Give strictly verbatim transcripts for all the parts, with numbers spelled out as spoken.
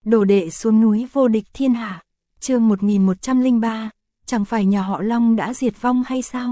Đồ đệ xuống núi vô địch thiên hạ. Chương một nghìn một trăm lẻ ba, chẳng phải nhà họ Long đã diệt vong hay sao?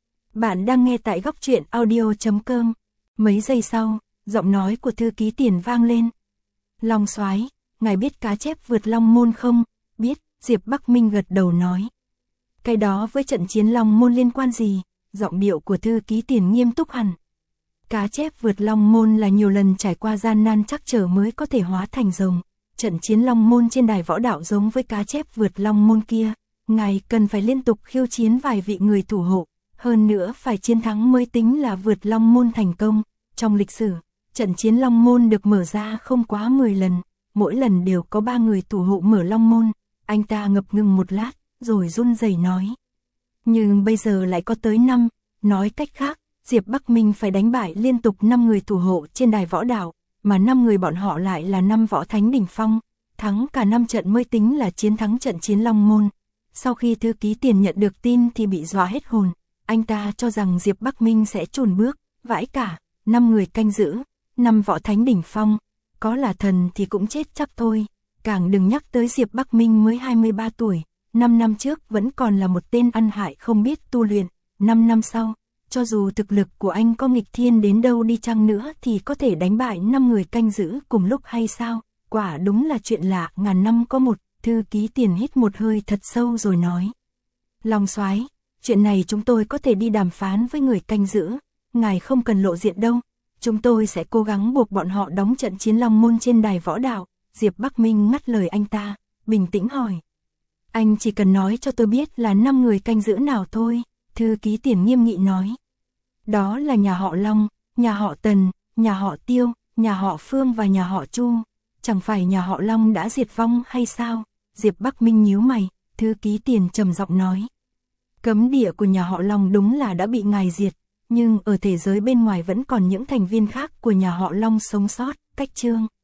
Bạn đang nghe tại góc truyện audio chấm com. Mấy giây sau, giọng nói của thư ký Tiền vang lên. Long soái, ngài biết cá chép vượt Long môn không? Biết, Diệp Bắc Minh gật đầu nói. Cái đó với trận chiến Long môn liên quan gì? Giọng điệu của thư ký Tiền nghiêm túc hẳn. Cá chép vượt Long môn là nhiều lần trải qua gian nan trắc trở mới có thể hóa thành rồng. Trận chiến Long môn trên đài võ đạo giống với cá chép vượt Long môn kia, ngài cần phải liên tục khiêu chiến vài vị người thủ hộ, hơn nữa phải chiến thắng mới tính là vượt Long môn thành công. Trong lịch sử, trận chiến Long môn được mở ra không quá mười lần, mỗi lần đều có ba người thủ hộ mở Long môn. Anh ta ngập ngừng một lát, rồi run rẩy nói. Nhưng bây giờ lại có tới năm, nói cách khác, Diệp Bắc Minh phải đánh bại liên tục năm người thủ hộ trên đài võ đạo, mà năm người bọn họ lại là năm võ thánh đỉnh phong, thắng cả năm trận mới tính là chiến thắng trận chiến Long môn. Sau khi thư ký Tiền nhận được tin thì bị dọa hết hồn, anh ta cho rằng Diệp Bắc Minh sẽ chùn bước, vãi cả, năm người canh giữ, năm võ thánh đỉnh phong, có là thần thì cũng chết chắc thôi, càng đừng nhắc tới Diệp Bắc Minh mới hai mươi ba tuổi, năm năm trước vẫn còn là một tên ăn hại không biết tu luyện, năm năm sau, cho dù thực lực của anh có nghịch thiên đến đâu đi chăng nữa thì có thể đánh bại năm người canh giữ cùng lúc hay sao? Quả đúng là chuyện lạ, ngàn năm có một. Thư ký Tiền hít một hơi thật sâu rồi nói. Long soái, chuyện này chúng tôi có thể đi đàm phán với người canh giữ, ngài không cần lộ diện đâu, chúng tôi sẽ cố gắng buộc bọn họ đóng trận chiến Long môn trên đài võ đạo. Diệp Bắc Minh ngắt lời anh ta, bình tĩnh hỏi. Anh chỉ cần nói cho tôi biết là năm người canh giữ nào thôi, thư ký Tiền nghiêm nghị nói. Đó là nhà họ Long, nhà họ Tần, nhà họ Tiêu, nhà họ Phương và nhà họ Chu. Chẳng phải nhà họ Long đã diệt vong hay sao? Diệp Bắc Minh nhíu mày, thư ký Tiền trầm giọng nói. Cấm địa của nhà họ Long đúng là đã bị ngài diệt, nhưng ở thế giới bên ngoài vẫn còn những thành viên khác của nhà họ Long sống sót. Cách chương